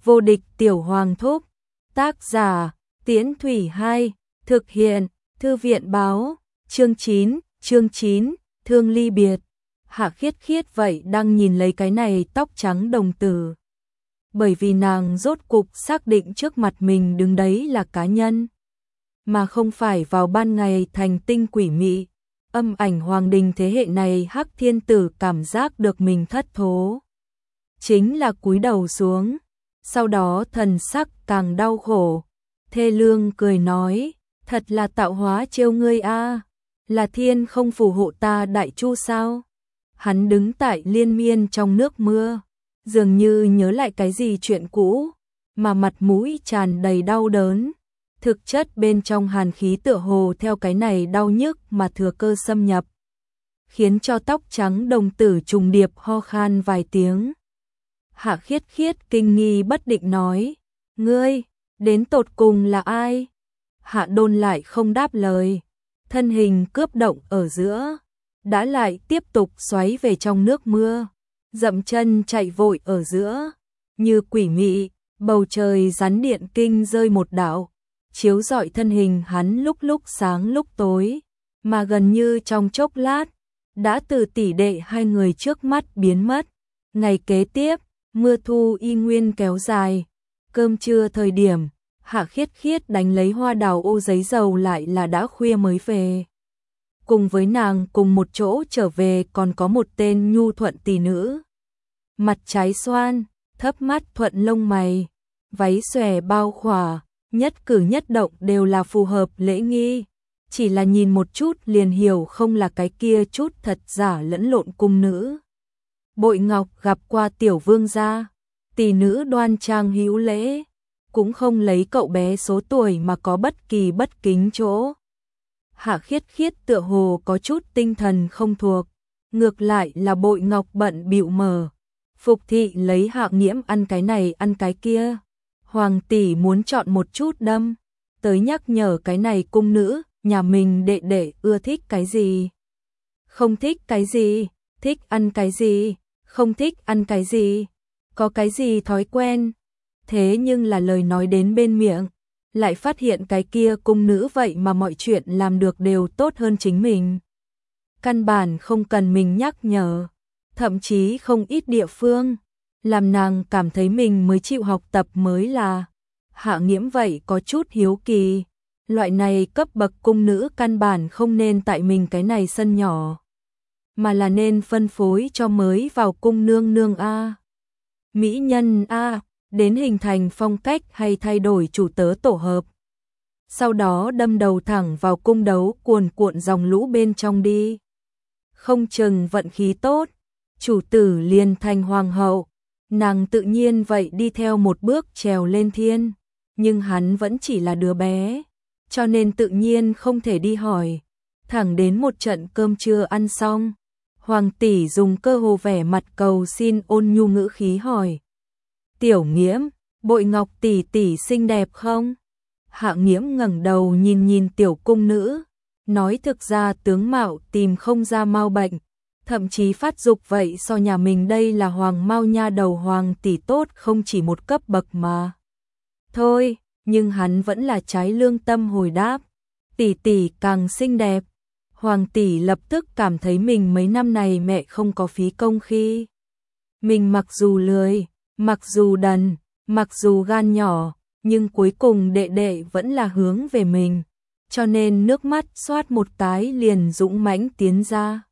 Vô địch tiểu hoàng thúc. Tác giả Tiễn Thủy 2. Thực hiện Thư viện báo. Chương 9, thương ly biệt. Hạ Khiết Khiết vậy đang nhìn lấy cái này tóc trắng đồng tử. Bởi vì nàng rốt cục xác định trước mặt mình đứng đấy là cá nhân, mà không phải vào ban ngày thành tinh quỷ mị. Âm ảnh hoàng đình thế hệ này Hắc Thiên Tử cảm giác được mình thất thố. Chính là cúi đầu xuống, sau đó thần sắc càng đau khổ. Thê lương cười nói, thật là tạo hóa trêu ngươi a, là thiên không phù hộ ta đại chu sao? Hắn đứng tại liên miên trong nước mưa, dường như nhớ lại cái gì chuyện cũ, mà mặt mũi tràn đầy đau đớn. Thực chất bên trong hàn khí tựa hồ theo cái này đau nhức mà thừa cơ xâm nhập, khiến cho tóc trắng đồng tử trùng điệp ho khan vài tiếng. Hạ Khiết Khiết kinh nghi bất định nói, ngươi, đến tột cùng là ai? Hạ Đôn lại không đáp lời, thân hình cướp động ở giữa, đã lại tiếp tục xoáy về trong nước mưa, dậm chân chạy vội ở giữa, như quỷ mị, bầu trời rắn điện kinh rơi một đạo, chiếu rọi thân hình hắn lúc lúc sáng lúc tối, mà gần như trong chốc lát, đã từ tỷ đệ hai người trước mắt biến mất. Ngày kế tiếp, mưa thu y nguyên kéo dài, cơm trưa thời điểm, Hạ Khiết Khiết đánh lấy hoa đào ô giấy dầu lại là đã khuya mới về. Cùng với nàng cùng một chỗ trở về còn có một tên nhu thuận tỷ nữ. Mặt trái xoan, thấp mắt thuận lông mày, váy xòe bao khỏa, nhất cử nhất động đều là phù hợp lễ nghi. Chỉ là nhìn một chút liền hiểu không là cái kia chút thật giả lẫn lộn cung nữ. Bội Ngọc gặp qua tiểu vương gia, tỷ nữ đoan trang hữu lễ, cũng không lấy cậu bé số tuổi mà có bất kỳ bất kính chỗ. Hạ Khiết Khiết tựa hồ có chút tinh thần không thuộc, ngược lại là Bội Ngọc bận bịu mở. Phục thị lấy Hạ Nghiễm ăn cái này ăn cái kia. Hoàng tỷ muốn chọn một chút đâm, tới nhắc nhở cái này cung nữ, nhà mình đệ đệ ưa thích cái gì, không thích cái gì, thích ăn cái gì, không thích ăn cái gì, có cái gì thói quen. Thế nhưng là lời nói đến bên miệng, lại phát hiện cái kia cung nữ vậy mà mọi chuyện làm được đều tốt hơn chính mình. Căn bản không cần mình nhắc nhở, thậm chí không ít địa phương, làm nàng cảm thấy mình mới chịu học tập mới là. Hạ Nghiễm vậy có chút hiếu kỳ, loại này cấp bậc cung nữ căn bản không nên tại mình cái này sân nhỏ, mà là nên phân phối cho mới vào cung nương nương a, mỹ nhân a, đến hình thành phong cách hay thay đổi chủ tớ tổ hợp. Sau đó đâm đầu thẳng vào cung đấu cuồn cuộn dòng lũ bên trong đi. Không chừng vận khí tốt, chủ tử liền thành hoàng hậu, nàng tự nhiên vậy đi theo một bước trèo lên thiên, nhưng hắn vẫn chỉ là đứa bé, cho nên tự nhiên không thể đi hỏi. Thẳng đến một trận cơm trưa ăn xong, Hoàng tỷ dùng cơ hồ vẻ mặt cầu xin ôn nhu ngữ khí hỏi, Tiểu Nghiễm, Bội Ngọc tỷ tỷ xinh đẹp không? Hạ Nghiễm ngẩng đầu nhìn nhìn tiểu cung nữ, nói thực ra tướng mạo tìm không ra mau bệnh, thậm chí phát dục vậy so nhà mình đây là hoàng mau nha đầu hoàng tỷ tốt không chỉ một cấp bậc mà. Thôi, nhưng hắn vẫn là trái lương tâm hồi đáp, tỷ tỷ càng xinh đẹp. Hoàng tỷ lập tức cảm thấy mình mấy năm này mẹ không có phí công khi. Mình mặc dù lười, mặc dù đần, mặc dù gan nhỏ, nhưng cuối cùng đệ đệ vẫn là hướng về mình, cho nên nước mắt xoát một cái liền dũng mãnh tiến ra.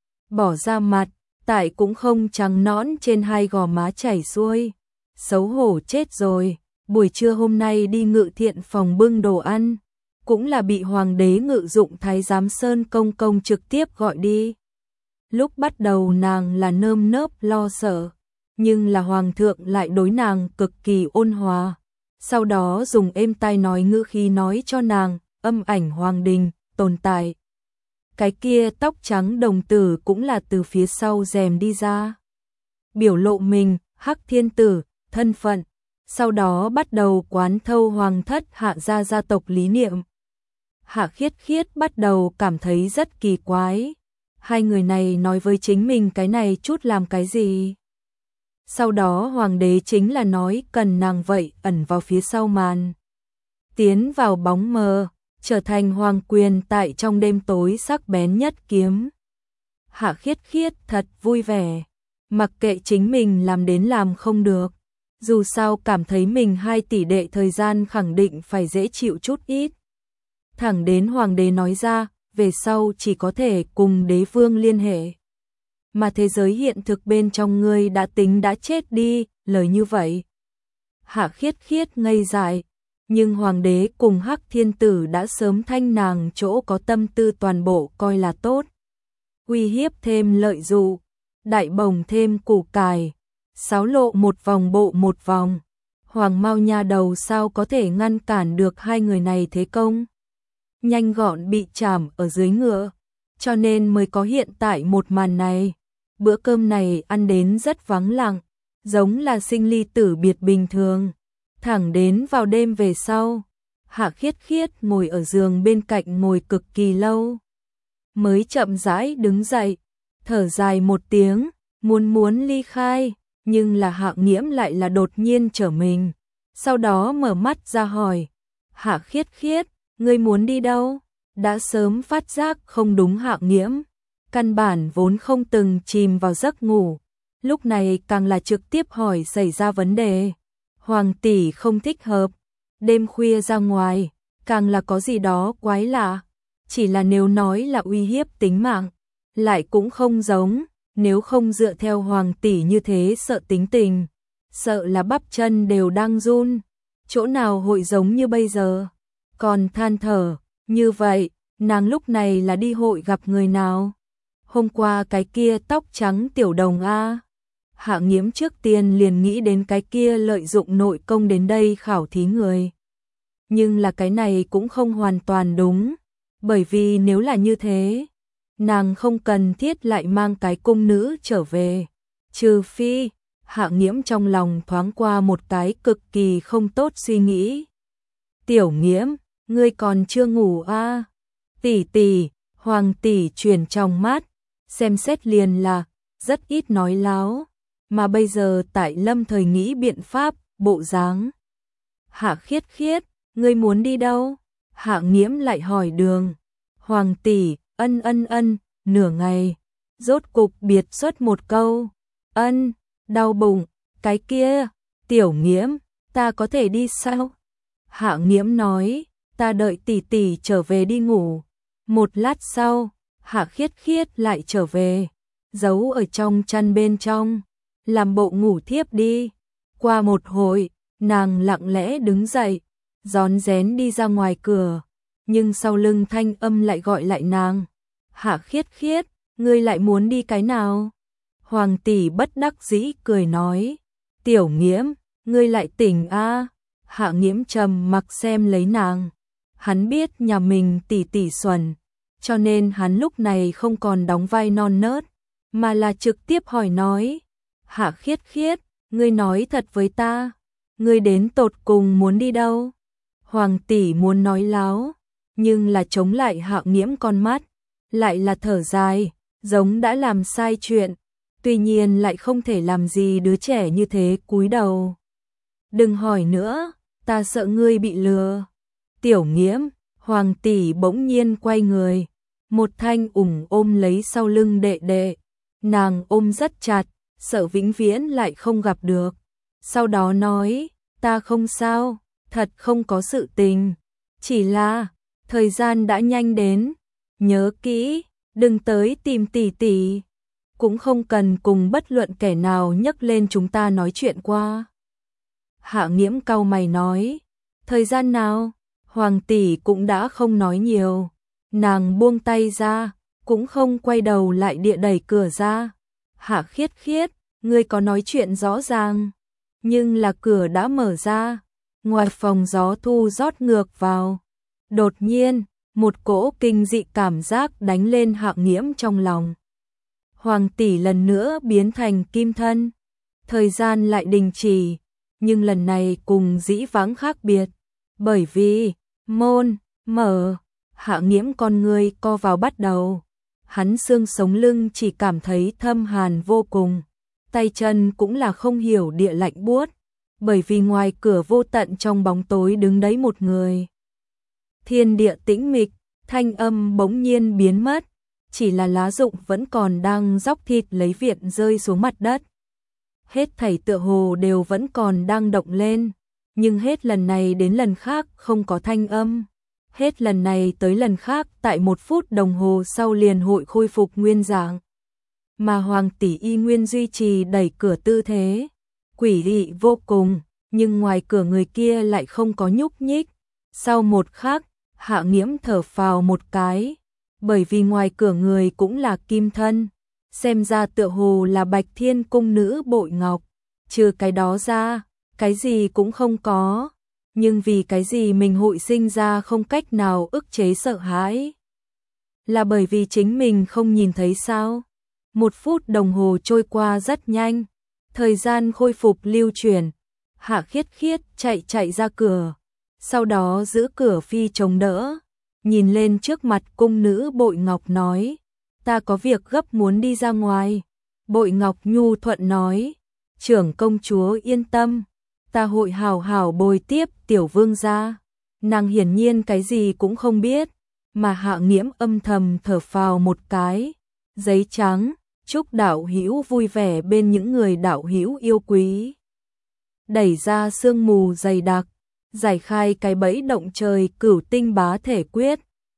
Bỏ ra mặt, tại cũng không trắng nõn trên hai gò má chảy xuôi. Xấu hổ chết rồi, buổi trưa hôm nay đi Ngự Thiện phòng bưng đồ ăn, cũng là bị hoàng đế Ngự Dụng thái giám Sơn Công Công trực tiếp gọi đi. Lúc bắt đầu nàng là nơm nớp lo sợ, nhưng là hoàng thượng lại đối nàng cực kỳ ôn hòa. Sau đó dùng êm tai nói ngữ khí nói cho nàng, âm ảnh hoàng đình tồn tại. Cái kia tóc trắng đồng tử cũng là từ phía sau rèm đi ra, biểu lộ mình, Hắc Thiên Tử, thân phận, sau đó bắt đầu quán thâu hoàng thất Hạ gia gia tộc lý niệm. Hạ Khiết Khiết bắt đầu cảm thấy rất kỳ quái, hai người này nói với chính mình cái này chút làm cái gì? Sau đó hoàng đế chính là nói cần nàng vậy ẩn vào phía sau màn. Tiến vào bóng mờ, trở thành hoàng quyền tại trong đêm tối sắc bén nhất kiếm. Hạ Khiết Khiết thật vui vẻ, mặc kệ chính mình làm đến làm không được. Dù sao cảm thấy mình 2 tỷ đệ thời gian khẳng định phải dễ chịu chút ít. Thẳng đến hoàng đế nói ra, về sau chỉ có thể cùng đế vương liên hệ. Mà thế giới hiện thực bên trong ngươi đã tính đã chết đi, lời như vậy. Hạ Khiết Khiết ngây dại, nhưng hoàng đế cùng Hắc Thiên Tử đã sớm thanh nàng chỗ có tâm tư toàn bộ coi là tốt. Uy hiếp thêm lợi dụ, đại bồng thêm củ cải, sáo lộ một vòng bộ một vòng. Hoàng Mao nha đầu sao có thể ngăn cản được hai người này thế công? Nhanh gọn bị chảm ở dưới ngựa, cho nên mới có hiện tại một màn này. Bữa cơm này ăn đến rất vắng lặng, giống là sinh ly tử biệt bình thường. Thẳng đến vào đêm về sau, Hạ Khiết Khiết ngồi ở giường bên cạnh ngồi cực kỳ lâu. Mới chậm rãi đứng dậy, thở dài một tiếng, muốn ly khai, nhưng là Hạ Nghiễm lại là đột nhiên trở mình. Sau đó mở mắt ra hỏi, Hạ Khiết Khiết, ngươi muốn đi đâu? Đã sớm phát giác không đúng. Hạ Nghiễm căn bản vốn không từng chìm vào giấc ngủ, lúc này càng là trực tiếp hỏi xảy ra vấn đề. Hoàng tỷ không thích hợp, đêm khuya ra ngoài, càng là có gì đó quái lạ. Chỉ là nếu nói là uy hiếp tính mạng, lại cũng không giống, nếu không dựa theo hoàng tỷ như thế sợ tính tình, sợ là bắp chân đều đang run, chỗ nào hội giống như bây giờ. Còn than thở, như vậy, nàng lúc này là đi hội gặp người nào? Hôm qua cái kia tóc trắng tiểu đồng a. Hạ Nghiễm trước tiên liền nghĩ đến cái kia lợi dụng nội công đến đây khảo thí người. Nhưng là cái này cũng không hoàn toàn đúng, bởi vì nếu là như thế, nàng không cần thiết lại mang cái cung nữ trở về. Trừ phi, Hạ Nghiễm trong lòng thoáng qua một cái cực kỳ không tốt suy nghĩ. Tiểu Nghiễm, ngươi còn chưa ngủ a? Tỷ tỷ, hoàng tỷ chuyển trong mắt, xem xét liền là rất ít nói láo, mà bây giờ tại lâm thời nghĩ biện pháp, bộ dáng. Hạ Khiết Khiết, ngươi muốn đi đâu? Hạ Nghiễm lại hỏi đường. Hoàng tỷ, ân, nửa ngày, rốt cục biệt xuất một câu, ân, đau bụng, cái kia, Tiểu Nghiễm, ta có thể đi sao? Hạ Nghiễm nói, ta đợi tỷ tỷ trở về đi ngủ. Một lát sau, Hạ Khiết Khiết lại trở về, giấu ở trong chăn bên trong, làm bộ ngủ thiếp đi. Qua một hồi, nàng lặng lẽ đứng dậy, rón rén đi ra ngoài cửa, nhưng sau lưng thanh âm lại gọi lại nàng. Hạ Khiết Khiết, ngươi lại muốn đi cái nào? Hoàng tỷ bất đắc dĩ cười nói, Tiểu Nghiễm, ngươi lại tỉnh a. Hạ Nghiễm trầm mặc xem lấy nàng. Hắn biết nhà mình tỷ tỷ xuẩn, cho nên hắn lúc này không còn đóng vai non nớt, mà là trực tiếp hỏi nói, Hạ Khiết Khiết, ngươi nói thật với ta, ngươi đến tột cùng muốn đi đâu? Hoàng tỷ muốn nói láo, nhưng là chống lại Hạ Nghiễm con mắt, lại là thở dài, giống đã làm sai chuyện, tuy nhiên lại không thể làm gì đứa trẻ như thế cúi đầu. Đừng hỏi nữa, ta sợ ngươi bị lừa. Tiểu Nghiễm, hoàng tỷ bỗng nhiên quay người, một thanh ôm lấy sau lưng đệ đệ, nàng ôm rất chặt, sợ vĩnh viễn lại không gặp được. Sau đó nói, ta không sao, thật không có sự tình, chỉ là thời gian đã nhanh đến, nhớ kỹ, đừng tới tìm tỷ tỷ, cũng không cần cùng bất luận kẻ nào nhắc lên chúng ta nói chuyện qua. Hạ Nghiễm cau mày nói, thời gian nào? Hoàng tỷ cũng đã không nói nhiều, nàng buông tay ra, cũng không quay đầu lại địa đẩy cửa ra. Hạ Khiết Khiết, ngươi có nói chuyện rõ ràng, nhưng là cửa đã mở ra, ngoài phòng gió thu rót ngược vào. Đột nhiên, một cỗ kinh dị cảm giác đánh lên Hạ Nghiễm trong lòng. Hoàng tỷ lần nữa biến thành kim thân, thời gian lại đình chỉ, nhưng lần này cùng dĩ vãng khác biệt, bởi vì môn mở, Hạ Nghiễm con người co vào bắt đầu, hắn xương sống lưng chỉ cảm thấy thâm hàn vô cùng, tay chân cũng là không hiểu địa lạnh buốt, bởi vì ngoài cửa vô tận trong bóng tối đứng đấy một người. Thiên địa tĩnh mịch, thanh âm bỗng nhiên biến mất, chỉ là lá rụng vẫn còn đang róc thịt lấy viện rơi xuống mặt đất. Hết thảy tựa hồ đều vẫn còn đang động lên, nhưng hết lần này đến lần khác không có thanh âm. Hết lần này tới lần khác tại 1 phút đồng hồ sau liền hội khôi phục nguyên dạng. Mà Hoàng tỷ y nguyên duy trì đẩy cửa tư thế, quỷ dị vô cùng, nhưng ngoài cửa người kia lại không có nhúc nhích. Sau một khắc, Hạ Nghiễm thở phào một cái, bởi vì ngoài cửa người cũng là kim thân, xem ra tựa hồ là Bạch Thiên cung nữ Bội Ngọc, trừ cái đó ra, cái gì cũng không có. Nhưng vì cái gì mình hội sinh ra không cách nào ức chế sợ hãi? Là bởi vì chính mình không nhìn thấy sao? 1 phút đồng hồ trôi qua rất nhanh, thời gian khôi phục lưu chuyển. Hạ Khiết Khiết chạy ra cửa, sau đó giữ cửa phi chống đỡ, nhìn lên trước mặt cung nữ Bội Ngọc nói, ta có việc gấp muốn đi ra ngoài. Bội Ngọc nhu thuận nói, trưởng công chúa yên tâm, ta hội hảo hảo bồi tiếp tiểu vương gia. Nàng hiển nhiên cái gì cũng không biết, mà Hạ Nghiễm âm thầm thở phào một cái. Giấy trắng, chúc đạo hữu vui vẻ bên những người đạo hữu yêu quý. Đẩy ra sương mù dày đặc, giải khai cái bẫy động trời Cửu Tinh Bá Thể Quyết.